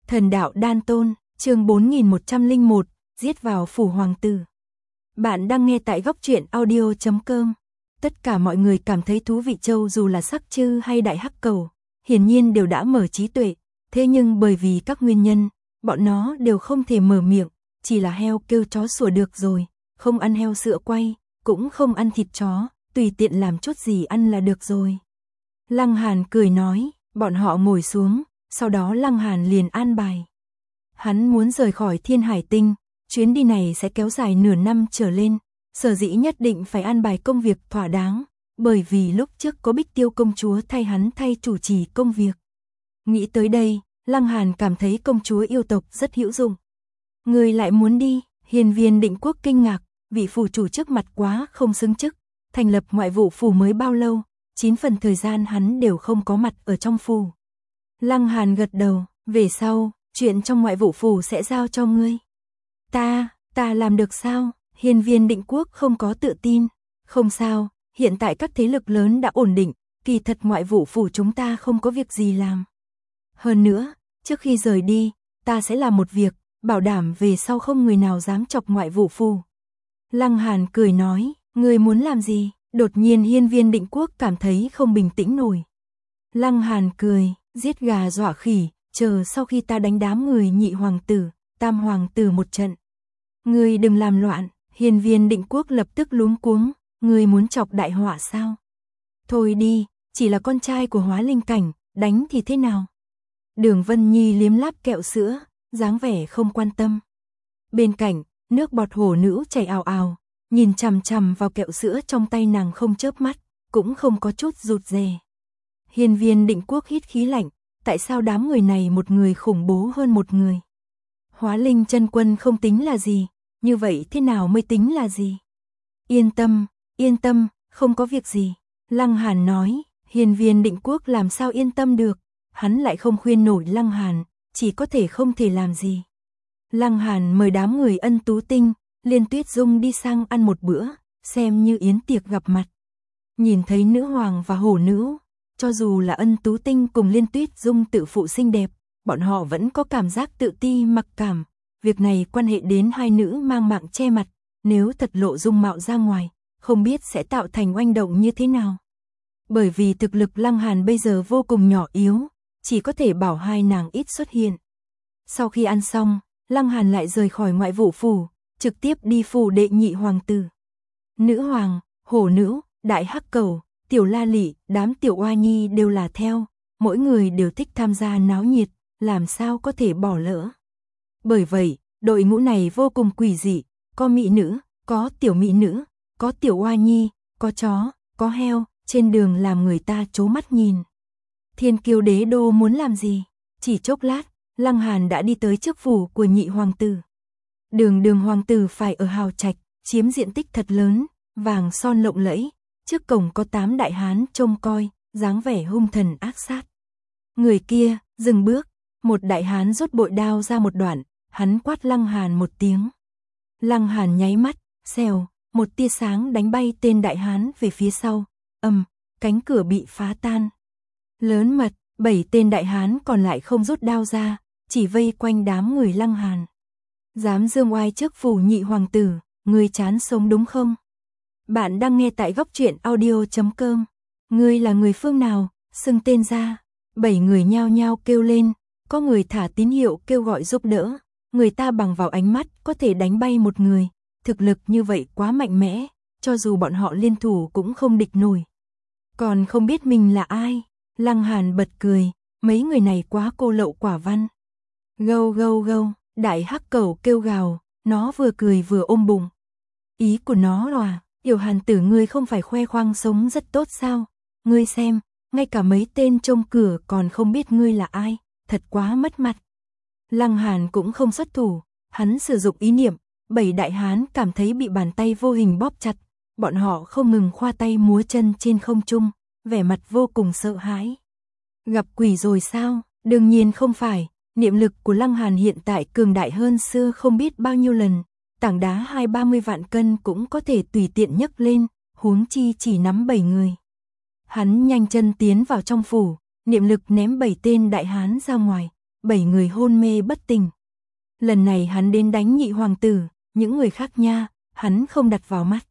Thần đạo đan tôn, chương 4101, giết vào phủ hoàng tử. Bạn đang nghe tại góc truyện audio.com. Tất cả mọi người cảm thấy thú vị châu dù là Sắc Chư hay Đại Hắc Cầu, hiển nhiên đều đã mở trí tuệ, thế nhưng bởi vì các nguyên nhân, bọn nó đều không thể mở miệng, chỉ là heo kêu chó sủa được rồi, không ăn heo sữa quay, cũng không ăn thịt chó, tùy tiện làm chút gì ăn là được rồi. Lăng Hàn cười nói, bọn họ ngồi xuống, sau đó Lăng Hàn liền an bài. Hắn muốn rời khỏi Thiên Hải Tinh, chuyến đi này sẽ kéo dài nửa năm trở lên, sở dĩ nhất định phải an bài công việc thỏa đáng, bởi vì lúc trước có Bích Tiêu công chúa thay hắn thay chủ trì công việc. Nghĩ tới đây, Lăng Hàn cảm thấy công chúa yêu tộc rất hữu dụng. Người lại muốn đi, Hiên Viên Định Quốc kinh ngạc, vị phủ chủ trước mặt quá không xứng chức, thành lập ngoại vụ phủ mới bao lâu, 9 phần thời gian hắn đều không có mặt ở trong phủ. Lăng Hàn gật đầu, về sau, chuyện trong ngoại vụ phủ sẽ giao cho ngươi. Ta làm được sao? Hiên Viên Định Quốc không có tự tin. Không sao, hiện tại các thế lực lớn đã ổn định, kỳ thật ngoại vụ phủ chúng ta không có việc gì làm. Hơn nữa, trước khi rời đi, ta sẽ làm một việc, bảo đảm về sau không người nào dám chọc ngoại vụ phủ. Lăng Hàn cười nói, ngươi muốn làm gì? Đột nhiên Hiên Viên Định Quốc cảm thấy không bình tĩnh nổi. Lăng Hàn cười, giết gà dọa khỉ, chờ sau khi ta đánh đám người Nhị hoàng tử, Tam hoàng tử một trận. Ngươi đừng làm loạn. Hiên Viên Định Quốc lập tức luống cuống, ngươi muốn chọc đại họa sao? Thôi đi, chỉ là con trai của Hóa Linh cảnh, đánh thì thế nào? Đường Vân Nhi liếm láp kẹo sữa, dáng vẻ không quan tâm. Bên cạnh, nước bọt hổ nữ chảy ào ào, nhìn chằm chằm vào kẹo sữa trong tay nàng không chớp mắt, cũng không có chút rụt rè. Hiên Viên Định Quốc hít khí lạnh, tại sao đám người này một người khủng bố hơn một người? Hóa Linh chân quân không tính là gì, như vậy thế nào mới tính là gì? Yên tâm, không có việc gì. Lăng Hàn nói, Hiên Viên Định Quốc làm sao yên tâm được, hắn lại không khuyên nổi Lăng Hàn, chỉ có thể không thể làm gì. Lăng Hàn mời đám người Ân Tú Tinh, Liên Tuyết Dung đi sang ăn một bữa, xem như yến tiệc gặp mặt. Nhìn thấy nữ hoàng và hổ nữ, cho dù là Ân Tú Tinh cùng Liên Tuyết Dung tự phụ xinh đẹp, bọn họ vẫn có cảm giác tự ti mặc cảm. Việc này quan hệ đến hai nữ mang mạng che mặt, nếu thật lộ dung mạo ra ngoài, không biết sẽ tạo thành oanh động như thế nào. Bởi vì thực lực Lăng Hàn bây giờ vô cùng nhỏ yếu, chỉ có thể bảo hai nàng ít xuất hiện. Sau khi ăn xong, Lăng Hàn lại rời khỏi ngoại vụ phủ, trực tiếp đi phủ đệ Nhị hoàng tử. Nữ hoàng, hổ nữ, Đại Hắc Cầu, Tiểu La Lị, đám tiểu oa nhi đều là theo, mỗi người đều thích tham gia náo nhiệt, làm sao có thể bỏ lỡ. Bởi vậy, đội ngũ này vô cùng quỷ dị, có mỹ nữ, có tiểu mỹ nữ, có tiểu oa nhi, có chó, có heo, trên đường làm người ta trố mắt nhìn. Thiên Kiêu Đế đô muốn làm gì? Chỉ chốc lát, Lăng Hàn đã đi tới trước phủ của Nhị hoàng tử. Đường hoàng tử phải ở hào trạch, chiếm diện tích thật lớn, vàng son lộng lẫy, trước cổng có 8 đại hán trông coi, dáng vẻ hung thần ác sát. Người kia, dừng bước, một đại hán rút bội đao ra một đoạn, hắn quát Lăng Hàn một tiếng. Lăng Hàn nháy mắt, xèo, một tia sáng đánh bay tên đại hán về phía sau, cánh cửa bị phá tan. Lớn mật, 7 tên đại hán còn lại không rút đao ra, chỉ vây quanh đám người Lăng Hàn. Dám dương oai trước phủ Nhị hoàng tử, ngươi chán sống đúng không? Bạn đang nghe tại góc truyện audio.com. Ngươi là người phương nào, xưng tên ra. 7 người nhao nhao kêu lên, có người thả tín hiệu kêu gọi giúp đỡ, người ta bằng vào ánh mắt có thể đánh bay một người, thực lực như vậy quá mạnh mẽ, cho dù bọn họ liên thủ cũng không địch nổi. Còn không biết mình là ai? Lăng Hàn bật cười, mấy người này quá cô lậu quả văn. Gâu gâu gâu, Đại Hắc Cầu kêu gào, nó vừa cười vừa ôm bụng. Ý của nó là, Tiểu Hàn tử ngươi không phải khoe khoang sống rất tốt sao? Ngươi xem, ngay cả mấy tên trông cửa còn không biết ngươi là ai, thật quá mất mặt. Lăng Hàn cũng không xuất thủ, hắn sử dụng ý niệm, 7 đại hán cảm thấy bị bàn tay vô hình bóp chặt, bọn họ không ngừng khoa tay múa chân trên không trung, vẻ mặt vô cùng sợ hãi. Gặp quỷ rồi sao? Đương nhiên không phải, niệm lực của Lăng Hàn hiện tại cường đại hơn xưa không biết bao nhiêu lần, tảng đá 20-30 vạn cân cũng có thể tùy tiện nhấc lên, huống chi chỉ nắm 7 người. Hắn nhanh chân tiến vào trong phủ, niệm lực ném 7 tên đại hán ra ngoài, 7 người hôn mê bất tỉnh. Lần này hắn đến đánh nhị hoàng tử, những người khác nha, hắn không đặt vào mắt.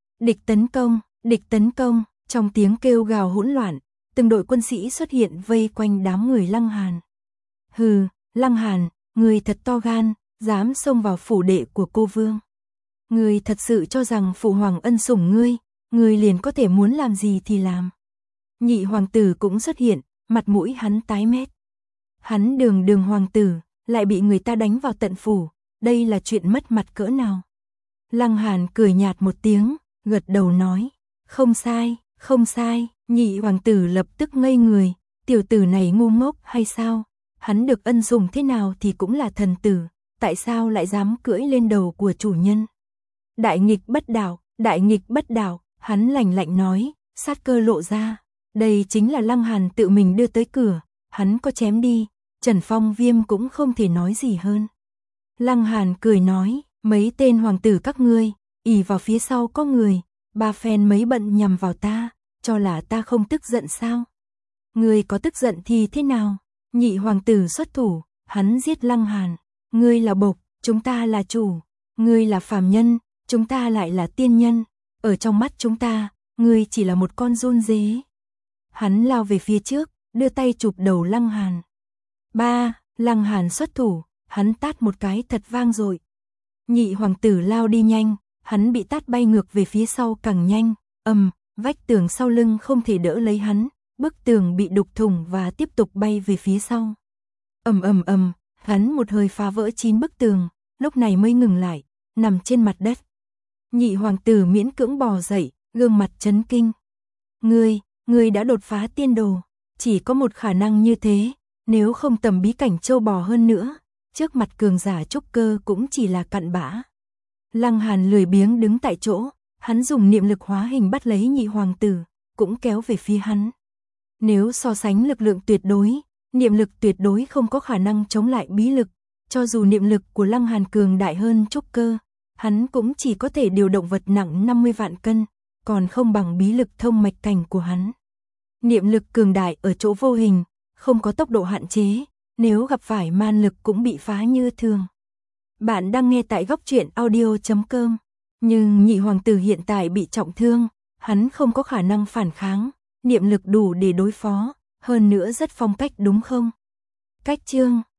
Địch tấn công, trong tiếng kêu gào hỗn loạn, từng đội quân sĩ xuất hiện vây quanh đám người Lăng Hàn. Hừ, Lăng Hàn, ngươi thật to gan, dám xông vào phủ đệ của cô vương. Ngươi thật sự cho rằng phụ hoàng ân sủng ngươi liền có thể muốn làm gì thì làm. Nhị hoàng tử cũng xuất hiện, mặt mũi hắn tái mét. Hắn đường hoàng tử, lại bị người ta đánh vào tận phủ, đây là chuyện mất mặt cỡ nào. Lăng Hàn cười nhạt một tiếng, gật đầu nói, không sai, nhị hoàng tử lập tức ngây người, tiểu tử này ngu ngốc hay sao, hắn được ân sủng thế nào thì cũng là thần tử, tại sao lại dám cưỡi lên đầu của chủ nhân. Đại nghịch bất đạo, hắn lạnh lạnh nói, sát cơ lộ ra, đây chính là Lăng Hàn tự mình đưa tới cửa, hắn có chém đi, Trần Phong Viêm cũng không thể nói gì hơn. Lăng Hàn cười nói, mấy tên hoàng tử các ngươi, ỷ vào phía sau có người, ba phen mấy bận nhằm vào ta, cho là ta không tức giận sao? Ngươi có tức giận thì thế nào? Nhị hoàng tử xuất thủ, hắn giết Lăng Hàn, ngươi là bộc, chúng ta là chủ, ngươi là phàm nhân, chúng ta lại là tiên nhân, ở trong mắt chúng ta, ngươi chỉ là một con run dế. Hắn lao về phía trước, đưa tay chụp đầu Lăng Hàn. Lăng Hàn xuất thủ, hắn tát một cái thật vang dội. Nhị hoàng tử lao đi nhanh, hắn bị tát bay ngược về phía sau càng nhanh, vách tường sau lưng không thể đỡ lấy hắn, bức tường bị đục thủng và tiếp tục bay về phía sau. Hắn một hơi phá vỡ 9 bức tường, lúc này mới ngừng lại, nằm trên mặt đất. Nhị hoàng tử miễn cưỡng bò dậy, gương mặt chấn kinh. Ngươi đã đột phá tiên đồ, chỉ có một khả năng như thế, nếu không tầm bí cảnh châu bò hơn nữa, trước mặt cường giả trúc cơ cũng chỉ là cặn bã. Lăng Hàn lười biếng đứng tại chỗ, hắn dùng niệm lực hóa hình bắt lấy nhị hoàng tử, cũng kéo về phía hắn. Nếu so sánh lực lượng tuyệt đối, niệm lực tuyệt đối không có khả năng chống lại bí lực, cho dù niệm lực của Lăng Hàn cường đại hơn trúc cơ, hắn cũng chỉ có thể điều động vật nặng 50 vạn cân, còn không bằng bí lực thông mạch cảnh của hắn. Niệm lực cường đại ở chỗ vô hình, không có tốc độ hạn chế, nếu gặp phải man lực cũng bị phá như thường. Bạn đang nghe tại Góc Truyện Audio.com, nhưng nhị hoàng tử hiện tại bị trọng thương, hắn không có khả năng phản kháng, niệm lực đủ để đối phó, hơn nữa rất phong cách đúng không? Cách chương